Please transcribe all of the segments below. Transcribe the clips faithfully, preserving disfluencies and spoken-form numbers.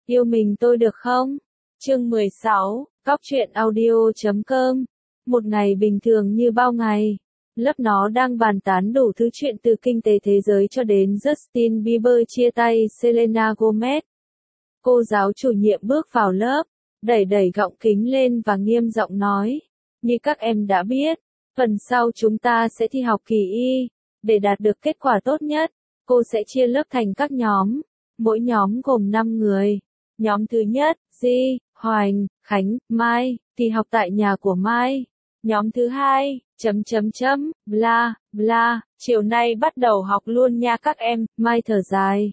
Yêu mình tôi được không? Chương mười sáu, Cóc truyện audio chấm com. Một ngày bình thường như bao ngày. Lớp nó đang bàn tán đủ thứ chuyện từ kinh tế thế giới cho đến Justin Bieber chia tay Selena Gomez. Cô giáo chủ nhiệm bước vào lớp, đẩy đẩy gọng kính lên và nghiêm giọng nói. Như các em đã biết, phần sau chúng ta sẽ thi học kỳ Y. Để đạt được kết quả tốt nhất, cô sẽ chia lớp thành các nhóm. Mỗi nhóm gồm năm người. Nhóm thứ nhất, Di, Hoành, Khánh, Mai, thì học tại nhà của Mai. Nhóm thứ hai, chấm chấm chấm, bla, bla, chiều nay bắt đầu học luôn nha các em, Mai thở dài.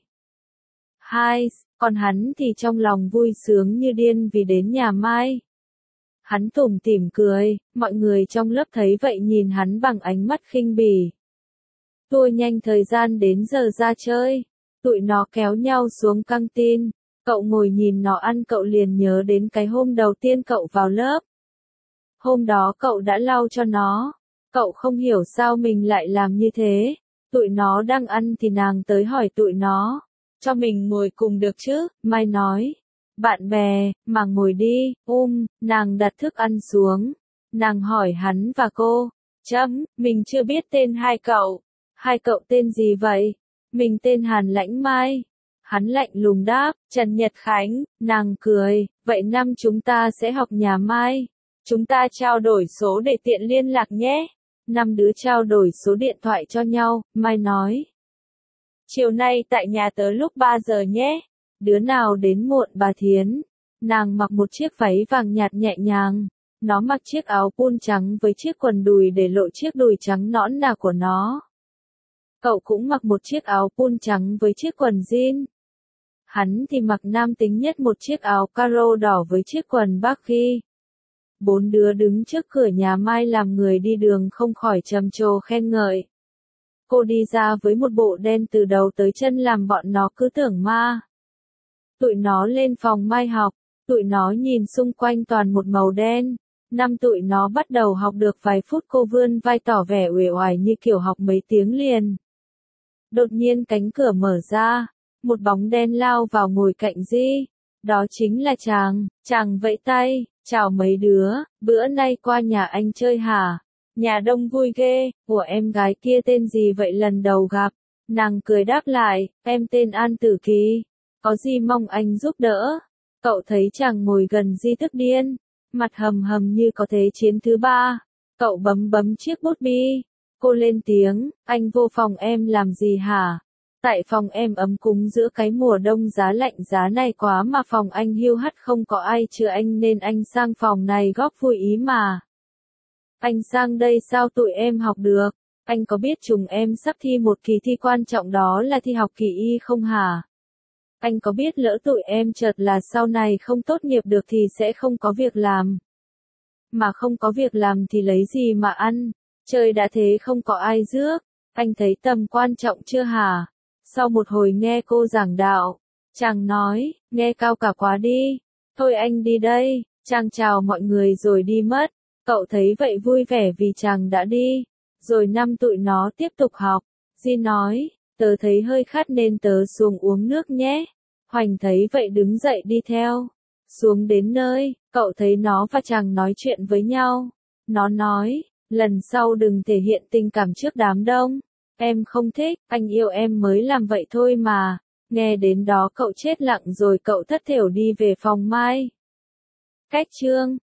Hai, còn hắn thì trong lòng vui sướng như điên vì đến nhà Mai. Hắn tủm tỉm cười, mọi người trong lớp thấy vậy nhìn hắn bằng ánh mắt khinh bỉ. Tua nhanh thời gian đến giờ ra chơi, tụi nó kéo nhau xuống căng tin. Cậu ngồi nhìn nó ăn cậu liền nhớ đến cái hôm đầu tiên cậu vào lớp. Hôm đó cậu đã lau cho nó. Cậu không hiểu sao mình lại làm như thế. Tụi nó đang ăn thì nàng tới hỏi tụi nó. Cho mình ngồi cùng được chứ, Mai nói. Bạn bè, mà ngồi đi, um, nàng đặt thức ăn xuống. Nàng hỏi hắn và cô. Chấm, mình chưa biết tên hai cậu. Hai cậu tên gì vậy? Mình tên Hàn Lãnh Mai. Hắn lạnh lùng đáp, Trần Nhật Khánh, nàng cười, vậy năm chúng ta sẽ học nhà Mai. Chúng ta trao đổi số để tiện liên lạc nhé. Năm đứa trao đổi số điện thoại cho nhau, Mai nói. Chiều nay tại nhà tớ lúc ba giờ nhé. Đứa nào đến muộn bà Thiến. Nàng mặc một chiếc váy vàng nhạt nhẹ nhàng. Nó mặc chiếc áo pun trắng với chiếc quần đùi để lộ chiếc đùi trắng nõn nà của nó. Cậu cũng mặc một chiếc áo pun trắng với chiếc quần jean. Hắn thì mặc nam tính nhất một chiếc áo caro đỏ với chiếc quần baggy. Bốn đứa đứng trước cửa nhà Mai làm người đi đường không khỏi trầm trồ khen ngợi. Cô đi ra với một bộ đen từ đầu tới chân làm bọn nó cứ tưởng ma. Tụi nó lên phòng Mai học, tụi nó nhìn xung quanh toàn một màu đen. Năm tụi nó bắt đầu học được vài phút cô vươn vai tỏ vẻ uể oải như kiểu học mấy tiếng liền. Đột nhiên cánh cửa mở ra. Một bóng đen lao vào ngồi cạnh Di. Đó chính là chàng. Chàng vẫy tay. Chào mấy đứa, bữa nay qua nhà anh chơi hả? Nhà đông vui ghê. Của em gái kia tên gì vậy lần đầu gặp? Nàng cười đáp lại, em tên An Tử Kỳ. Có gì mong anh giúp đỡ? Cậu thấy chàng ngồi gần Di tức điên. Mặt hầm hầm như có thế chiến thứ ba. Cậu bấm bấm chiếc bút bi. Cô lên tiếng, anh vô phòng em làm gì hả? Tại phòng em ấm cúng giữa cái mùa đông giá lạnh giá này quá mà phòng anh hiu hắt không có ai chữa anh nên anh sang phòng này góp vui ý mà. Anh sang đây sao tụi em học được? Anh có biết chúng em sắp thi một kỳ thi quan trọng đó là thi học kỳ Y không hả? Anh có biết lỡ tụi em chợt là sau này không tốt nghiệp được thì sẽ không có việc làm. Mà không có việc làm thì lấy gì mà ăn? Trời đã thế không có ai rước. Anh thấy tầm quan trọng chưa hả? Sau một hồi nghe cô giảng đạo, chàng nói, nghe cao cả quá đi, thôi anh đi đây, chàng chào mọi người rồi đi mất, cậu thấy vậy vui vẻ vì chàng đã đi, rồi năm tụi nó tiếp tục học, Di nói, tớ thấy hơi khát nên tớ xuống uống nước nhé, Hoành thấy vậy đứng dậy đi theo, xuống đến nơi, cậu thấy nó và chàng nói chuyện với nhau, nó nói, lần sau đừng thể hiện tình cảm trước đám đông. Em không thích, anh yêu em mới làm vậy thôi mà. Nghe đến đó cậu chết lặng rồi cậu thất thểu đi về phòng Mai. Cách chương